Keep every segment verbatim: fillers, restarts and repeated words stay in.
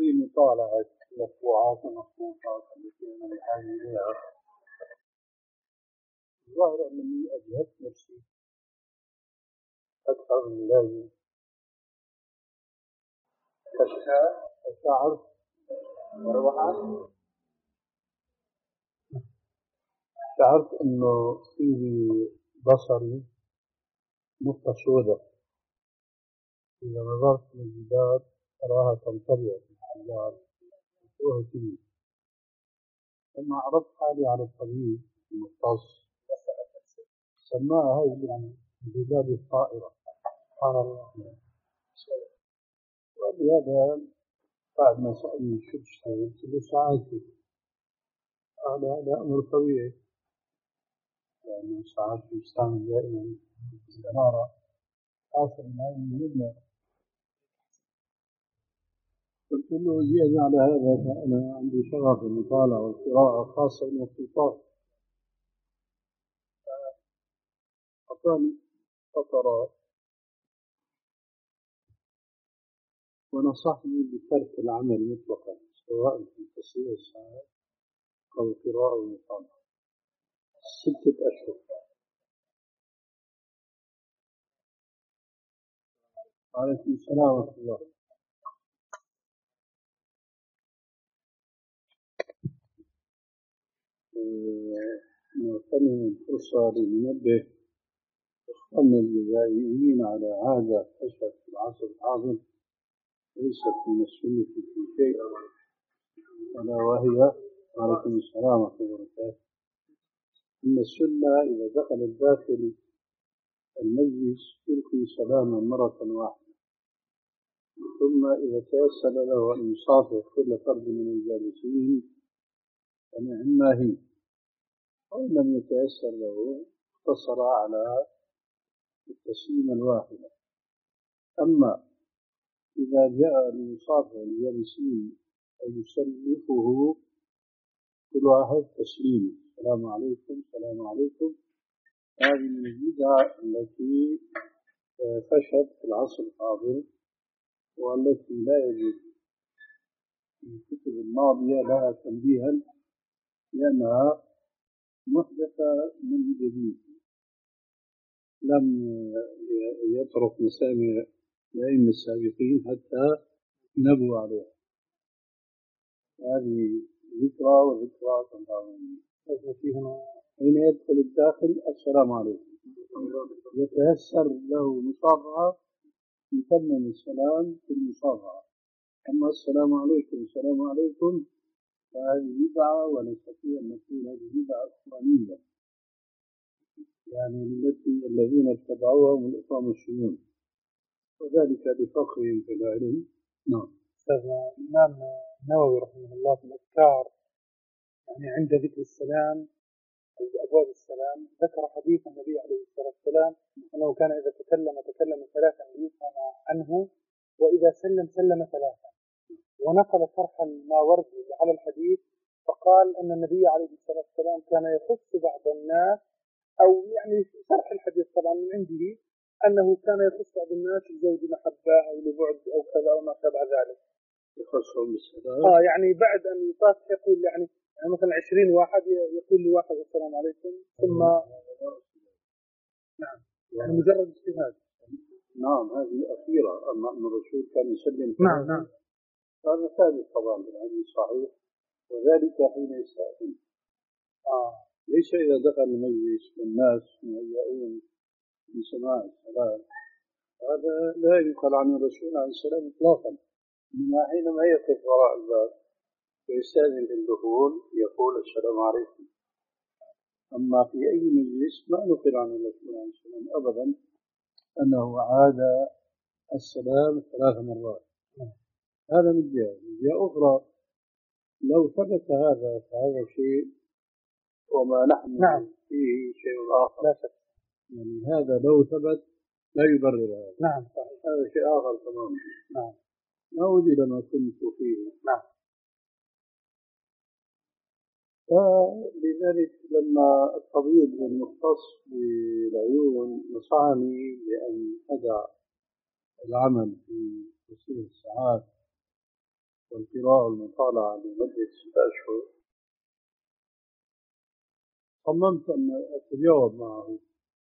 مطالعة مطبوعات ومخطوطات التي أنا بحاجة إليها، الظاهر أنني أجهدت نفسي أكثر من اللازم. فشعرت شعرت أنه في بصري نقطة سوداء، إذا نظرت للجدار أراها تنطبع في الحجار وهو كبير. لما عرضت حالي على الطبيب المختص سماها هاي الجدار الطائرة، سبحان الله. وبهذا بعد ما سألني شو تشتغل؟ قلت له ساعاتي. قال هذا أمر طبيعي لأنه ساعات يستعمل دائما الإنارة آخر ما يهمنا. قلت له زيادة على هذا فأنا عندي شغف المطالعة والقراءة خاصة المخطوطات. أعطاني فترات ونصحني بترك العمل مطلقا سواء في تصحيح الساعات أو القراءة والمطالعة ستة أشهر. وعليكم السلام ورحمة الله. نغتنم الفرصة لننبه إخواننا الجزائريين على عادة فشت في العصر الحاضر ليست من السنة في شيء، ألا وهي وعليكم السلام ورحمة الله وبركاته إن السنة إذا دخل داخل المجلس يلقي سلاما مرة واحدة، ثم إذا تيسر له أن يصافح كل فرد من الجالسين فنعما هي، وإن لم يتيسر له اقتصر على التسليم الواحدة. أما إذا جاء ليصافح الجالسين ويسلفه كل واحد تسليم السلام عليكم السلام عليكم، هذه من البدع التي فشت في العصر الحاضر والتي لا يجب في الكتب الماضية لها تنبيها لأنها محدثة من جديد لم يترك مسامع الأئمة السابقين حتى نبوا عليها. هذه ذكرى وذكرى تنظيمية. حين يدخل الداخل السلام عليكم يتيسر له مصافحة يتمم السلام في المصافحة. أما السلام عليكم السلام عليكم فهذه بدعة ونستطيع أن نقول هذه بدعة إخوانية، يعني التي الذين اتبعوها هم الإخوان الشيوعيون وذلك بفقرهم في العلم. نعم. أستاذ الإمام النووي رحمه الله في الأذكار يعني عند ذكر السلام أو أبواب السلام ذكر حديث النبي عليه الصلاة والسلام أنه كان إذا تكلم تكلم ثلاثا ليفهم عنه وإذا سلم سلم ثلاثا، ونقل شرح الماوردي على الحديث فقال أن النبي عليه الصلاة والسلام كان يخص بعض الناس أو يعني شرح الحديث طبعا من عنده أنه كان يخص بعض الناس لزوج محبة أو لبعد أو كذا أو ما شابه ذلك يخصهم بالسلام. آه يعني بعد أن يصافح يقول يعني, يعني مثلا عشرين واحد يقول لواحد السلام عليكم ثم نعم يعني مجرد اجتهاد. نعم هذه أخيرة. أما أن الرسول كان يسلم نعم نعم هذا ثابت طبعا بالحديث صحيح، وذلك حين يستأذن آه. ليس إذا دخل المجلس والناس مهيئون لسماع السلام، هذا لا ينقل عن الرسول عليه السلام إطلاقا. إنما حينما يقف وراء الباب ويستأذن للدخول يقول السلام عليكم. أما في أي مجلس ما نقل عن الرسول عليه السلام أبدا أنه عاد السلام ثلاث مرات. هذا من جهة. من جهة أخرى لو ثبت هذا فهذا شيء وما نحن نعم. فيه شيء آخر. لا شك. يعني هذا لو ثبت لا يبرر هذا. نعم. هذا شيء آخر تماما. نعم. نعود إلى ما كنت فيه. نعم. فلذلك لما الطبيب المختص بالعيون نصحني بأن أدع العمل في تصحيح الساعات والقراءة والمطالعة لمدة ستة أشهر، صممت أن أتجاوب معه،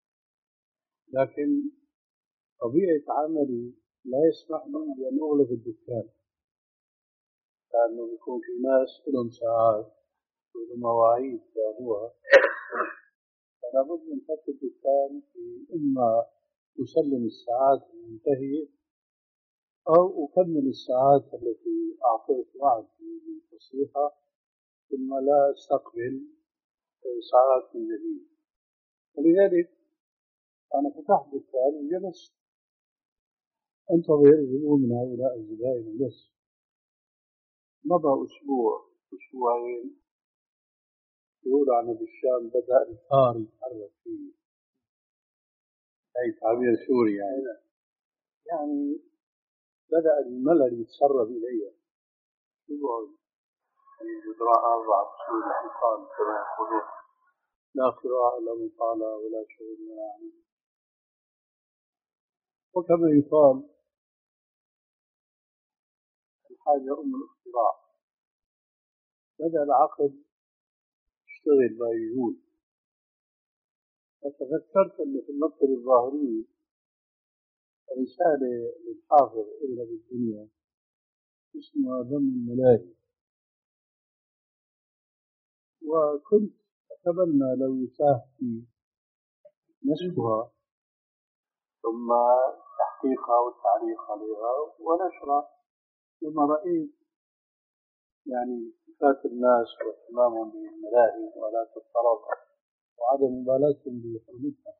لكن طبيعة عملي لا يسمح لي بأن أغلق الدكان، لأنه بيكون في ناس لهم ساعات ولهم مواعيد يعملوها، فلا بد من فتح الدكان في إما أسلم الساعات المنتهية أو أكمل الساعات التي أعطيت وعد بتصليحها ثم لا أستقبل ساعات من جديد. ولذلك أنا فتحت دكان وجلست أنتظر الهجوم من هؤلاء الزبائن بس. مضى أسبوع أسبوعين، يقول عن بالشام بدأ الثار يتحرك فيه، أي تعبير سوري يعني. يعني بدأ الملل يتسرب إلي. يقعد في جدراء أربعة فصول الحيطان كما يقولون، لا قراءة ولا مطالعة ولا شغل ولا عمل. وكما يقال الحاجة أم الاختراع. بدأ العقل يشتغل ما يقول. فتذكرت أن في المكتبة الظاهرية رسالة للحافظ ابن أبي الدنيا اسمها ذم الملاهي، وكنت أتمنى لو يتاح في نشرها ثم تحقيقها والتعليق عليها ونشرها، ثم رأيت يعني صفات الناس واهتمامهم بالملاهي وآلات الطرب وعدم مبالاتهم بحرمتها.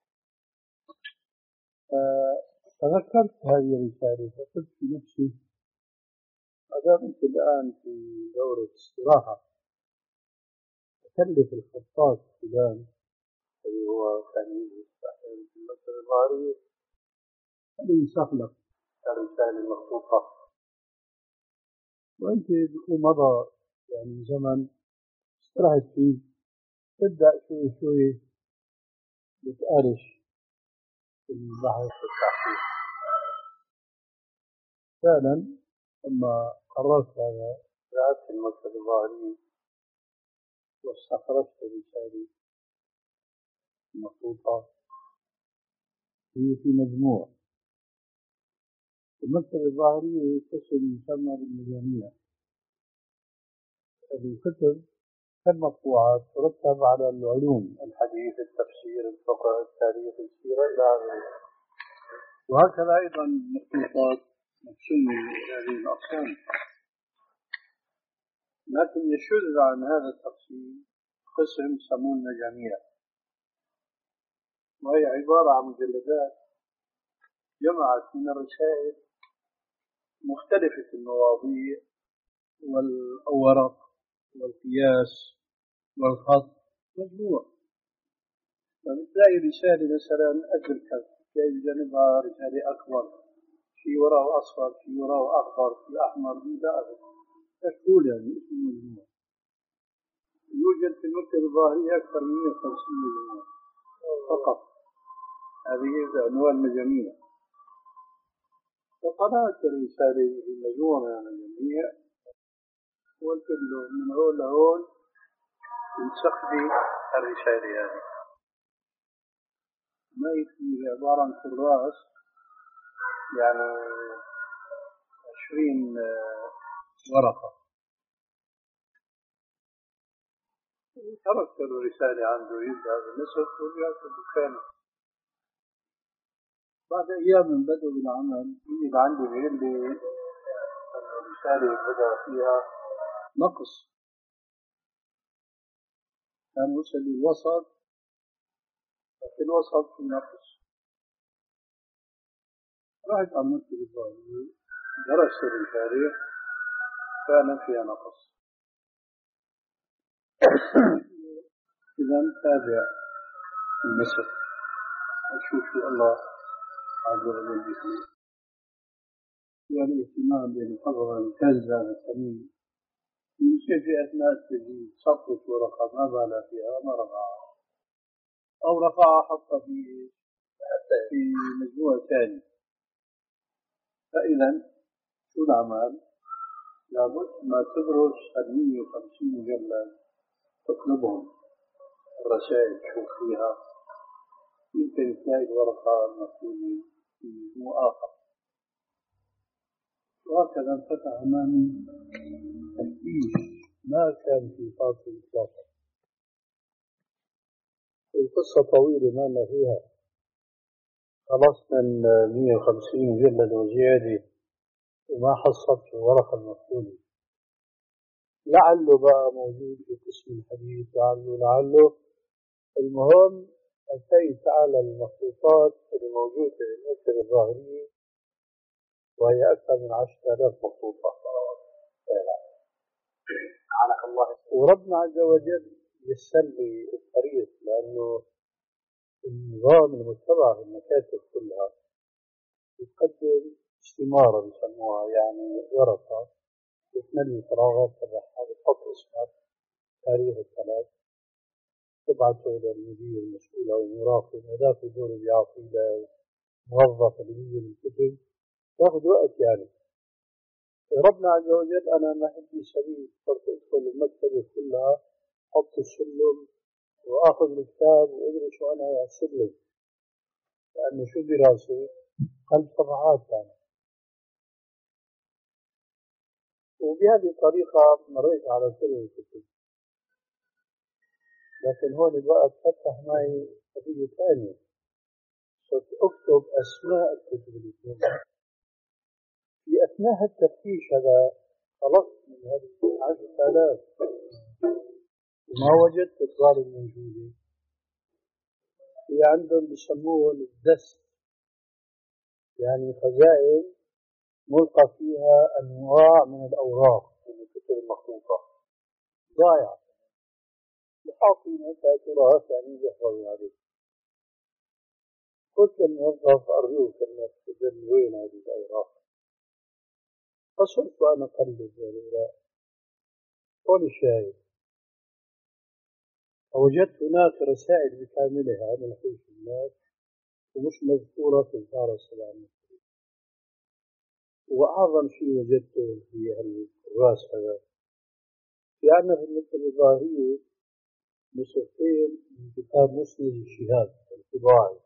فتذكرت هذه الرسالة فقلت في نفسي ما دمت الآن في دورة استراحة أكلف الخطاط فلان الذي هو كان يستحيل في المكتبة الظاهرية أن ينسخ لك الرسالة المخطوطة، وأنت بيكون مضى يعني زمن استرحت فيه تبدأ شوي شوي بتقارش في البحث والتحقيق. فعلا لما قررت هذا ذهبت المكتبة الظاهرية واستخرجت رسالة مخطوطة هي في مجموع. المكتبة الظاهرية قسم يسمى بالمجاميع، هذه الكتب كالمطبوعات ترتب على العلوم: الحديث، التفسير، الفقه، التاريخ، السيرة إلى آخره. وهكذا أيضا المخطوطات مقسومة هذه الأقسام. لكن يشذ عن هذا التقسيم قسم يسموه المجاميع، وهي عبارة عن مجلدات جمعت من الرسائل مختلفة المواضيع والورق والقياس والخط مجموع. فبتلاقي رسالة مثلا أزرق تلاقي بجانبها رسالة أكبر، في وراء أصفر، في وراء أخضر، في أحمر، إلى آخره. تقول يعني اسم مجموع. يوجد في المكتبة الظاهرية أكثر من مئة وخمسين مجموعة فقط، هذه عنوان مجاميع. فقرأت الرسالة في مجموعة من المجاميع وقلت له من هون لهون ينسخ لي الرسالة هذه. ما يكفي عبارة عن كراس يعني عشرين ورقة. تركت الرسالة عنده يبدأ بالنسخ ورجعت الدكان. بعد أيام بدأوا بالعمل يجي عندي بيقول لي الرسالة بدأ فيها نقص، كان وصل للوسط في الوسط في نقص. رحت على المكتبة الظاهرية درست الرسالة فعلا فيها نقص. إذا تابع النسخ وشوف شو الله عز وجل بيخلق. يعني اهتمام بالمحاضرة الكنزة الثمين يمكن في أثناء التسجيل سقط ورقة ما بال فيها ما رفعها، أو رفعها حتى في في مجموعة ثانية. فإذا شو العمل؟ لابد ما تدرس المية وخمسين مجلد تطلبهم الرسائل تشوف فيها، يمكن تلاقي الورقة مكتوبة في مجموع آخر. وهكذا انفتح أمامي تفتيش ما كان في فاصل إطلاقا. القصة طويلة ما ما فيها، خلصت من مية وخمسين مجلد وزيادة وما حصلت الورقة المفقودة. لعله بقى موجود في قسم الحديث، لعله لعله المهم أتيت على المخطوطات اللي موجودة في المكتبة الظاهرية، وهي أكثر من عشرة آلاف مخطوطة. سبحانك الله. وربنا عز وجل يسر لي الطريق، لأنه النظام المتبع في المكاتب كلها يقدم استمارة بسموها، يعني ورقة تتملي فراغات تبعها، بتحط اسمك، تاريخ الثلاث، تبعته للمدير المسؤول أو المراقب، هذاك يدور بيعطي لموظف اللي بيجي من الكتب، تاخذ وقت يعني. ربنا عز وجل أنا ما عندي سبيل، صرت أدخل المكتبة كلها، أحط السلم وآخذ الكتاب وأدرس وأنا على السلم، لأنه شو دراسة قلب صفحات كان. وبهذه الطريقة مريت على كل الكتب. لكن هون الوقت فتح معي قضية ثانية، صرت أكتب أسماء الكتب اللي فيها. في أثناء التفتيش هذا خلصت من هذه عشرة آلاف وما وجدت الأطوال الموجودة. في عندهم بيسموه الدست، يعني خزائن ملقى فيها أنواع من الأوراق من الكتب المخطوطة ضايعة، وحاطين تراث يعني يحفظوا عليه. قلت للموظف أرجوك أنك تدل وين هذه الأوراق. فصرت وأنا أقلب الأوراق، هون الشاهد، فوجدت هناك رسائل بكاملها منحوش الناس ومش مذكورة في الدار السلام. وأعظم شيء وجدته في الكراس هذا، في عندنا في المكتبة الظاهرية نسختين من كتاب مسند الشهاب الطباعي،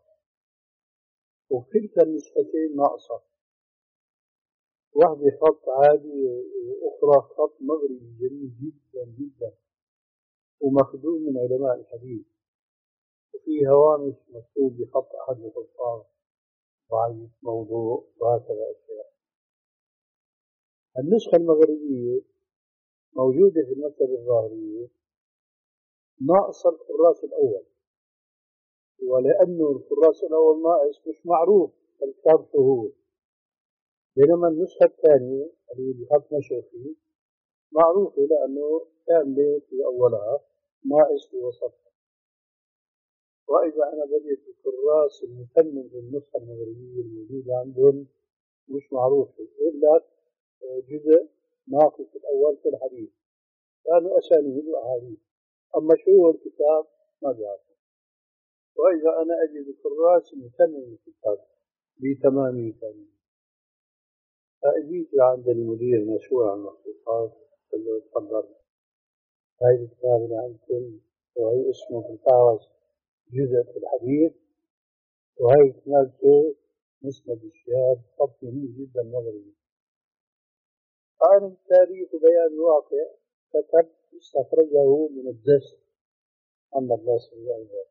وكلتا النسختين ناقصة، واحدة خط عادي وأخرى خط مغربي جميل جدا جدا ومخدوم من علماء الحديث، وفي هوامش مكتوب بخط أحد الحفاظ ضعيف موضوع وهكذا أشياء. النسخة المغربية موجودة في المكتبة الظاهرية ناقص الكراس الأول، ولأنه الكراس الأول ناقص مش معروف الكتاب شو هو، بينما النسخة الثانية اللي بخط مشرقي معروفة لأنه كاملة في أولها ناقص في وسطها. وإذا أنا بديت الكراس المثمن في النسخة المغربية الموجودة عندهم مش معروفة إلا جزء ناقص الأول في الحديث، كانوا أسانيد وأحاديث، أما شو هو الكتاب ما بيعرفوا. وإذا أنا أجد الكراس مثمن الكتاب بتمامه كامل، فأجيت عند المدير المسؤول عن المخطوطات قلت له تفضل، هاي الكتاب اللي عندكم وهي اسمه في الفهرس جزء في الحديث، وهي كتابته مسند الشهاب خط جميل جدا مغربي. قال التاريخ بيان الواقع، كتب استخرجه من الدست محمد ناصر الله.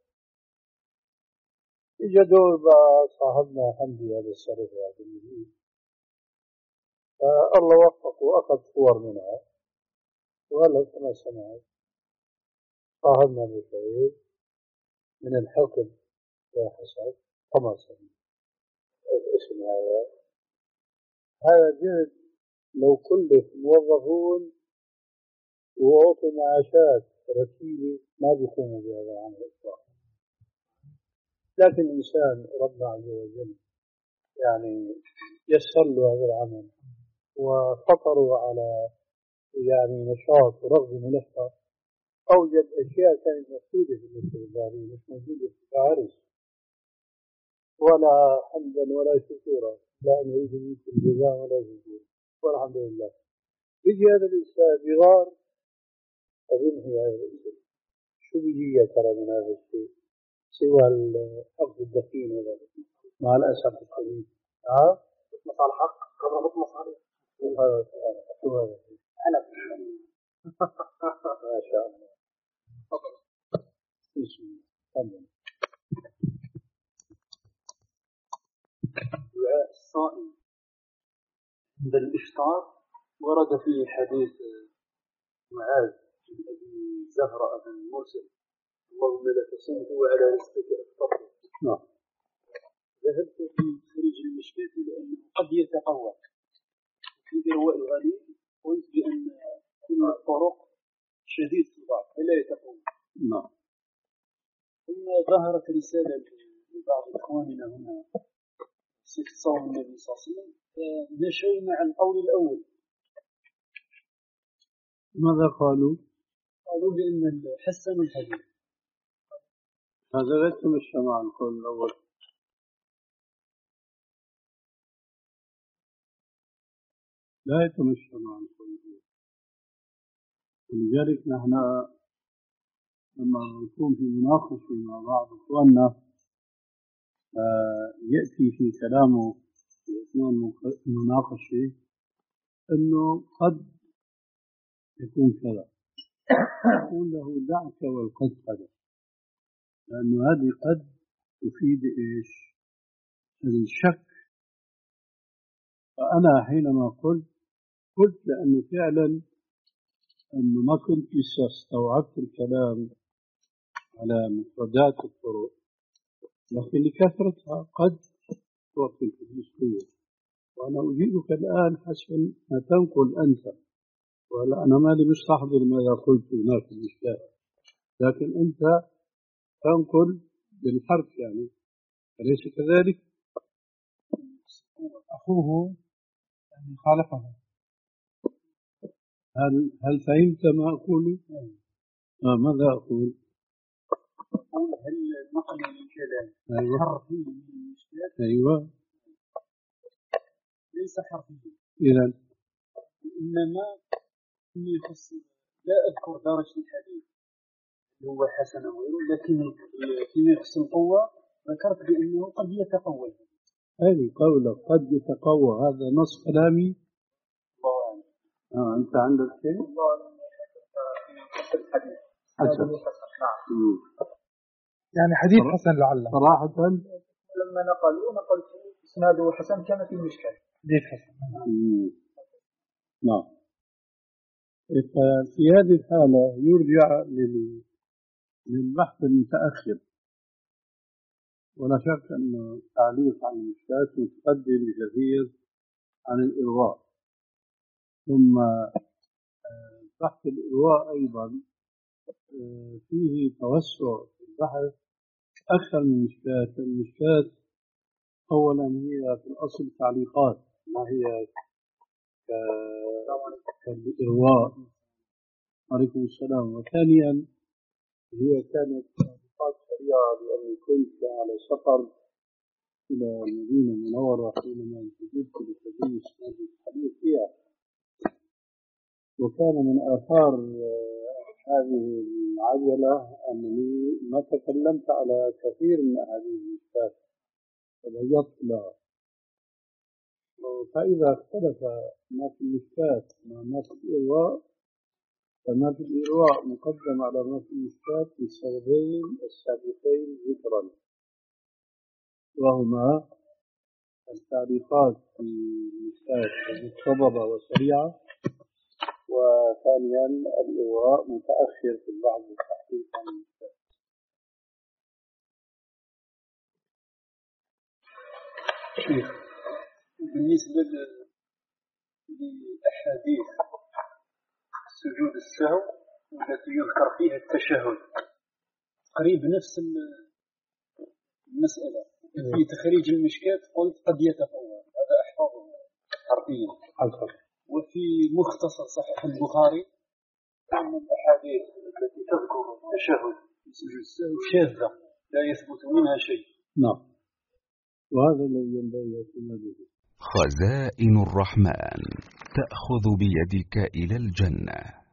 اجى دور بقى صاحبنا حمدي هذا الشرف هذا المدير، فالله وفقه واخذ صور منها، وهلا كما سمعت صاحبنا ابو سعيد من الحقد وحسد طمس الاسم هذا. هذا جهد لو كلف موظفون وأعطوا معاشات رتيبة ما بيقوموا بهذا العمل إطلاقا. لكن الإنسان ربنا عز وجل يعني يسر له هذا العمل وفطروا على يعني نشاط ورغبة ملحة، أوجد أشياء كانت مفقودة في المكتبة الظاهرية مش موجودة في فارس، ولا حمدا ولا شكورا، لا نريد منكم جزاء ولا شكورا، والحمد لله. بيجي هذا الإنسان بغار، أظن هي هذا الإنسان شو بيجي يا ترى من هذا الشيء سوى الحق الدخين هذا مع الأسف الشديد. ها؟ مصالح حق قبل مصالح. هذا شو هذا؟ أنا ما شاء الله. بسم الله. دعاء الصائم عند الإفطار ورد فيه حديث معاذ بن أبي زهرة بن موسى: اللهم لك صمت وعلى رزقك أفطرت. نعم. ذهبت في خريج المشكاة لأنه قد يتقوى في إرواء الغليل، قلت بأن كل الطرق شديد في الضعف فلا يتقوى. نعم. ثم ظهرت رسالة لبعض إخواننا هنا في صوم النبي صلى الله عليه وسلم، فمشوا مع القول الأول. ماذا قالوا؟ قالوا بأن حسنوا الحديث. هذا لا يتمشى مع القول الأول. لا يتمشى مع القول الأول. ولذلك نحن لما نكون في مناقشة مع بعض إخواننا يأتي في كلامه في أثناء المناقشة أنه قد يكون كذا، يقول له دعك والقد هذا، لأنه هذه قد تفيد إيش؟ الشك. فأنا حينما قلت قلت لأنه فعلا أنه ما كنت لسه استوعبت الكلام على مفردات الطرق، لكن لكثرتها قد توصل في الأسلوب. وأنا أجيبك الآن حسب ما تنقل أنت، ولا أنا مالي مستحضر ماذا قلت هناك في المشكلة، لكن أنت تنقل بالحرف يعني، أليس كذلك؟ أخوه يعني خالفه. هل هل فهمت ما أقول؟ آه ماذا أقول؟ أقول هل نقل الكلام أيوة. حرفي من المشكلات؟ أيوة. ليس حرفيا. إذا إنما يخص، لا أذكر درجة الحديث هو حسن أو غيره، لكن فيما يخص القوة ذكرت بأنه قد يتقوى. هذه قولة قد يتقوى، هذا نص كلامي. الله أعلم. آه أنت عندك شيء؟ الله أعلم. حسن. يعني حديث حسن لعله. صراحة لما نقلوا نقلت إسناده حسن كان في المشكلة. حديث حسن. نعم. في هذه الحالة يرجع للبحث المتأخر، ولا شك أن التعليق عن المشكلات متقدم بكثير عن الإرواء. ثم بحث الإرواء أيضا فيه توسع في البحث أكثر من المشكلات. المشكلات أولا هي في الأصل تعليقات، ما هي كالإرواء. عليكم السلام. وثانيا هي كانت تعليقات سريعة، لأني كنت على سفر إلى المدينة المنورة حينما انتجبت بتدريس هذه الحديث فيها، وكان من آثار هذه العجلة أنني ما تكلمت على كثير من هذه المشكلات فبيضت لها. فإذا اختلف ما في المشكلات مع ما في الإرواء، فما في الإرواء مقدم على ما في المشكلات للسببين السابقين ذكرا، وهما التعليقات في المشكلات مقتضبة وسريعة، وثانيا الإرواء متأخر في البحث والتحقيق عن المشكلات. شيخ، بالنسبة للأحاديث سجود السهو التي يذكر فيها التشهد قريب نفس المسألة في تخريج المشكات، قلت قد يتقوى، هذا أحفظه حرفيا. وفي مختصر صحيح البخاري أن الأحاديث التي تذكر التشهد في سجود السهو شاذة لا يثبت منها شيء. نعم، وهذا الذي ينبغي اعتماده. خزائن الرحمن. تأخذ بيدك إلى الجنة.